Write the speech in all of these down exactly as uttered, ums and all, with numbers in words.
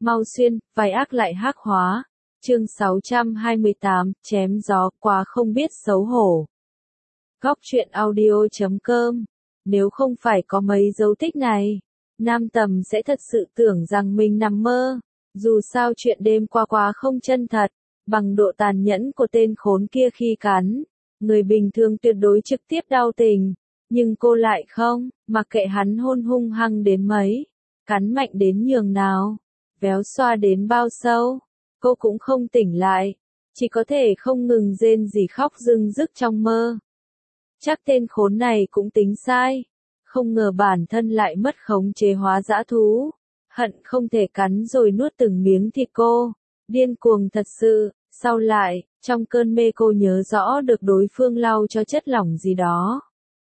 Mau xuyên, vai ác lại hắc hóa. Chương sáu trăm hai mươi tám, chém gió quá không biết xấu hổ. Góc truyện audio chấm com. Nếu không phải có mấy dấu tích này, Nam Tầm sẽ thật sự tưởng rằng mình nằm mơ. Dù sao chuyện đêm qua quá không chân thật, bằng độ tàn nhẫn của tên khốn kia khi cắn. Người bình thường tuyệt đối trực tiếp đau tình, nhưng cô lại không, mặc kệ hắn hôn hung hăng đến mấy, cắn mạnh đến nhường nào, véo xoa đến bao sâu, cô cũng không tỉnh lại, chỉ có thể không ngừng rên rỉ khóc rưng rức trong mơ. Chắc tên khốn này cũng tính sai, không ngờ bản thân lại mất khống chế hóa dã thú, hận không thể cắn rồi nuốt từng miếng thịt cô, điên cuồng thật sự. Sau lại, trong cơn mê cô nhớ rõ được đối phương lau cho chất lỏng gì đó.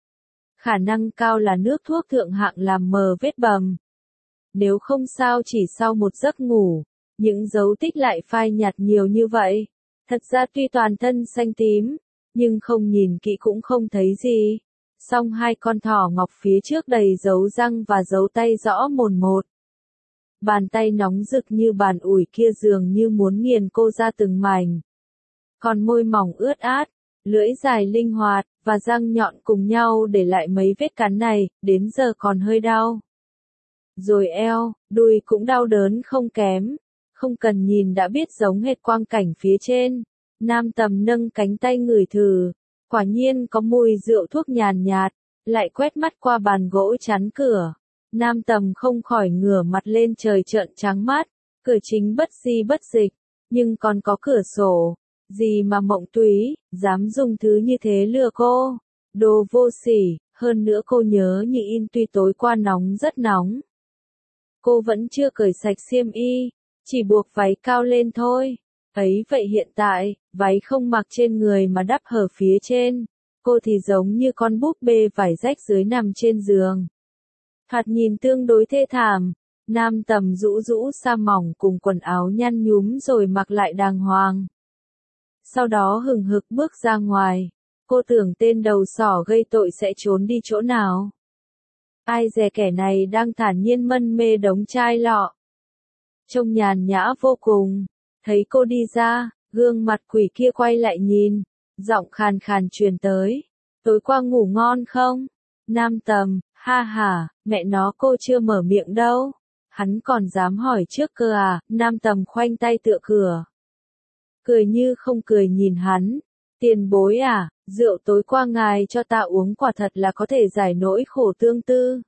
Khả năng cao là nước thuốc thượng hạng làm mờ vết bầm. Nếu không sao chỉ sau một giấc ngủ, những dấu tích lại phai nhạt nhiều như vậy. Thật ra tuy toàn thân xanh tím, nhưng không nhìn kỹ cũng không thấy gì. Song hai con thỏ ngọc phía trước đầy dấu răng và dấu tay rõ mồn một. Bàn tay nóng rực như bàn ủi kia dường như muốn nghiền cô ra từng mảnh. Còn môi mỏng ướt át, lưỡi dài linh hoạt, và răng nhọn cùng nhau để lại mấy vết cắn này, đến giờ còn hơi đau. Rồi eo, đùi cũng đau đớn không kém, không cần nhìn đã biết giống hệt quang cảnh phía trên. Nam Tầm nâng cánh tay ngửi thử, quả nhiên có mùi rượu thuốc nhàn nhạt, lại quét mắt qua bàn gỗ chắn cửa. Nam Tầm không khỏi ngửa mặt lên trời trợn trắng mắt, cửa chính bất di bất dịch, nhưng còn có cửa sổ, gì mà Mộng Túy, dám dùng thứ như thế lừa cô, đồ vô sỉ, hơn nữa cô nhớ như in tuy tối qua nóng rất nóng. Cô vẫn chưa cởi sạch xiêm y, chỉ buộc váy cao lên thôi, ấy vậy hiện tại, váy không mặc trên người mà đắp hở phía trên, cô thì giống như con búp bê vải rách dưới nằm trên giường. Thoạt nhìn tương đối thê thảm, Nam Tầm rũ rũ sa mỏng cùng quần áo nhăn nhúm rồi mặc lại đàng hoàng. Sau đó hừng hực bước ra ngoài, cô tưởng tên đầu sỏ gây tội sẽ trốn đi chỗ nào. Ai dè kẻ này đang thản nhiên mân mê đống chai lọ. Trông nhàn nhã vô cùng, thấy cô đi ra, gương mặt quỷ kia quay lại nhìn, giọng khàn khàn truyền tới. Tối qua ngủ ngon không? Nam Tầm, ha ha, mẹ nó cô chưa mở miệng đâu. Hắn còn dám hỏi trước cơ à, Nam Tầm khoanh tay tựa cửa. Cười như không cười nhìn hắn. Tiền bối à, rượu tối qua ngài cho ta uống quả thật là có thể giải nỗi khổ tương tư.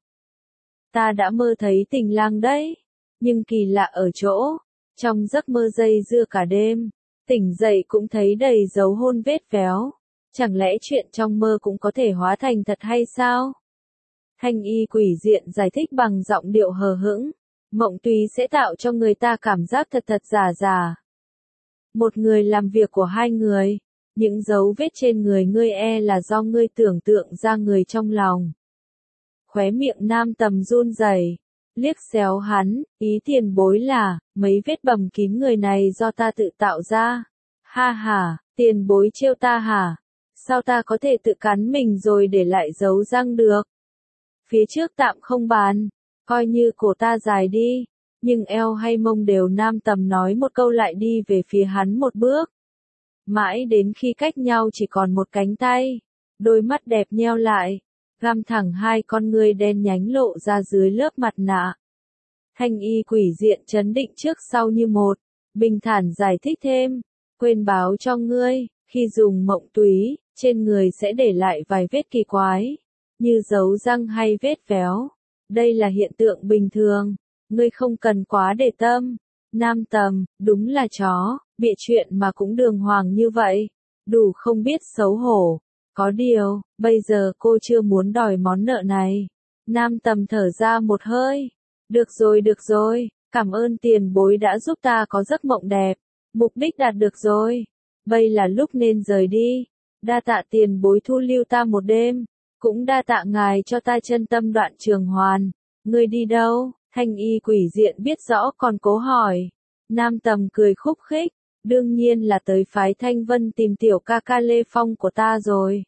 Ta đã mơ thấy tình lang đấy. Nhưng kỳ lạ ở chỗ, trong giấc mơ dây dưa cả đêm, tỉnh dậy cũng thấy đầy dấu hôn vết véo. Chẳng lẽ chuyện trong mơ cũng có thể hóa thành thật hay sao? Thanh y quỷ diện giải thích bằng giọng điệu hờ hững. Mộng Túy sẽ tạo cho người ta cảm giác thật thật giả giả. Một người làm việc của hai người. Những dấu vết trên người ngươi e là do ngươi tưởng tượng ra người trong lòng. Khóe miệng Nam Tầm run rẩy, liếc xéo hắn, ý tiền bối là, mấy vết bầm kín người này do ta tự tạo ra. Ha ha, tiền bối trêu ta hả? Sao ta có thể tự cắn mình rồi để lại dấu răng được? Phía trước tạm không bàn, coi như cổ ta dài đi, nhưng eo hay mông đều. Nam Tầm nói một câu lại đi về phía hắn một bước. Mãi đến khi cách nhau chỉ còn một cánh tay, đôi mắt đẹp nheo lại, găm thẳng hai con ngươi đen nhánh lộ ra dưới lớp mặt nạ. Thanh y quỷ diện trấn định trước sau như một, bình thản giải thích thêm, quên báo cho ngươi, khi dùng Mộng Túy, trên người sẽ để lại vài vết kỳ quái, như dấu răng hay vết véo. Đây là hiện tượng bình thường, ngươi không cần quá để tâm. Nam Tầm, đúng là chó, bịa chuyện mà cũng đường hoàng như vậy, đủ không biết xấu hổ. Có điều, bây giờ cô chưa muốn đòi món nợ này. Nam Tầm thở ra một hơi. Được rồi được rồi, cảm ơn tiền bối đã giúp ta có giấc mộng đẹp. Mục đích đạt được rồi. Bây là lúc nên rời đi. Đa tạ tiền bối thu lưu ta một đêm. Cũng đa tạ ngài cho ta chân tâm đoạn trường hoàn. Ngươi đi đâu? Thanh y quỷ diện biết rõ còn cố hỏi. Nam Tầm cười khúc khích. Đương nhiên là tới phái Thanh Vân tìm tiểu ca ca Lê Phong của ta rồi.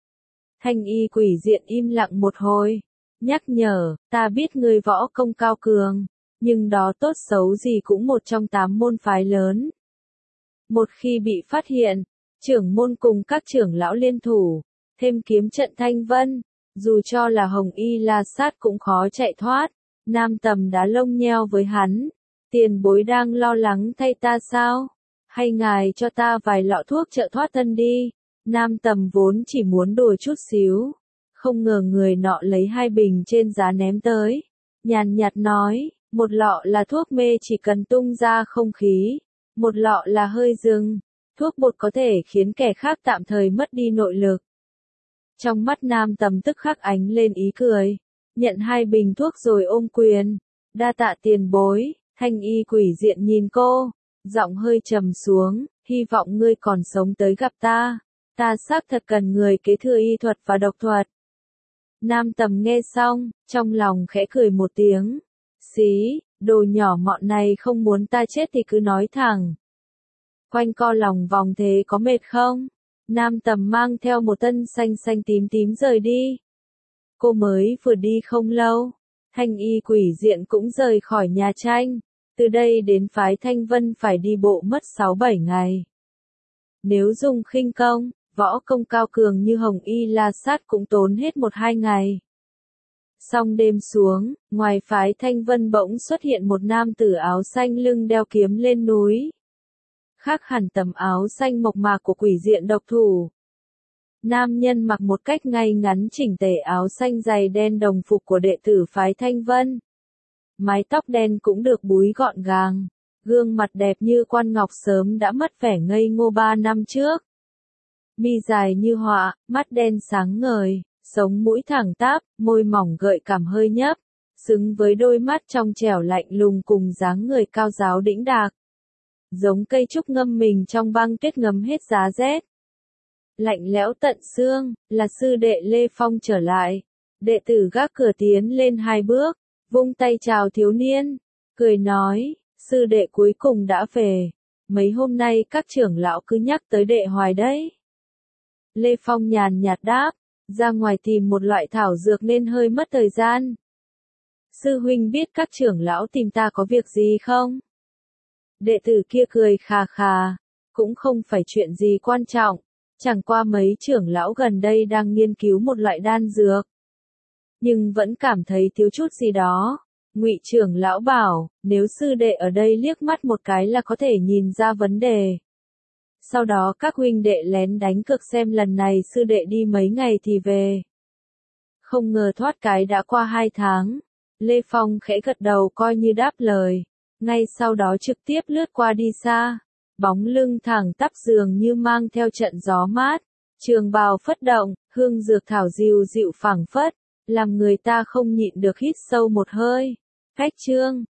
Thanh y quỷ diện im lặng một hồi. Nhắc nhở, ta biết ngươi võ công cao cường. nhưng đó tốt xấu gì cũng một trong tám môn phái lớn. Một khi bị phát hiện, trưởng môn cùng các trưởng lão liên thủ, thêm kiếm trận Thanh Vân, dù cho là Hồng Y La Sát cũng khó chạy thoát. Nam Tầm đá lông nheo với hắn, tiền bối đang lo lắng thay ta sao? Hay ngài cho ta vài lọ thuốc trợ thoát thân đi. Nam Tầm vốn chỉ muốn đùa chút xíu, không ngờ người nọ lấy hai bình trên giá ném tới, nhàn nhạt nói, một lọ là thuốc mê chỉ cần tung ra không khí, một lọ là hơi rừng, thuốc bột có thể khiến kẻ khác tạm thời mất đi nội lực. Trong mắt Nam Tầm tức khắc ánh lên ý cười, nhận hai bình thuốc rồi ôm quyền, đa tạ tiền bối. Thanh Y Quỷ Diện nhìn cô, giọng hơi trầm xuống, hy vọng ngươi còn sống tới gặp ta, ta xác thật cần người kế thừa y thuật và độc thuật. Nam Tầm nghe xong, trong lòng khẽ cười một tiếng, xí, đồ nhỏ mọn này không muốn ta chết thì cứ nói thẳng. Quanh co lòng vòng thế có mệt không? Nam Tầm mang theo một tân xanh xanh tím tím rời đi. Cô mới vừa đi không lâu, Thanh Y Quỷ Diện cũng rời khỏi nhà tranh. Từ đây đến phái Thanh Vân phải đi bộ mất sáu bảy ngày. Nếu dùng khinh công, võ công cao cường như Hồng Y La Sát cũng tốn hết một hai ngày. Xong đêm xuống, ngoài phái Thanh Vân bỗng xuất hiện một nam tử áo xanh lưng đeo kiếm lên núi. Khác hẳn tầm áo xanh mộc mạc của Quỷ Diện độc thủ. Nam nhân mặc một cách ngay ngắn chỉnh tề áo xanh dày đen đồng phục của đệ tử phái Thanh Vân. Mái tóc đen cũng được búi gọn gàng, gương mặt đẹp như quan ngọc sớm đã mất vẻ ngây ngô ba năm trước. Mi dài như họa, mắt đen sáng ngời, sống mũi thẳng tắp, môi mỏng gợi cảm hơi nhấp, xứng với đôi mắt trong trẻo lạnh lùng cùng dáng người cao giáo đĩnh đạc. Giống cây trúc ngâm mình trong băng tuyết ngấm hết giá rét. Lạnh lẽo tận xương, là sư đệ Lê Phong trở lại. Đệ tử gác cửa tiến lên hai bước, vung tay chào thiếu niên, cười nói, sư đệ cuối cùng đã về, mấy hôm nay các trưởng lão cứ nhắc tới đệ hoài đấy. Lê Phong nhàn nhạt đáp, ra ngoài tìm một loại thảo dược nên hơi mất thời gian. Sư huynh biết các trưởng lão tìm ta có việc gì không? Đệ tử kia cười khà khà, cũng không phải chuyện gì quan trọng, chẳng qua mấy trưởng lão gần đây đang nghiên cứu một loại đan dược. Nhưng vẫn cảm thấy thiếu chút gì đó. Ngụy trưởng lão bảo, nếu sư đệ ở đây liếc mắt một cái là có thể nhìn ra vấn đề. Sau đó các huynh đệ lén đánh cược xem lần này sư đệ đi mấy ngày thì về. Không ngờ thoát cái đã qua hai tháng. Lê Phong khẽ gật đầu coi như đáp lời. Ngay sau đó trực tiếp lướt qua đi xa. Bóng lưng thẳng tắp dường như mang theo trận gió mát. Trường bào phất động, hương dược thảo dịu dịu phảng phất, làm người ta không nhịn được hít sâu một hơi. Cách chương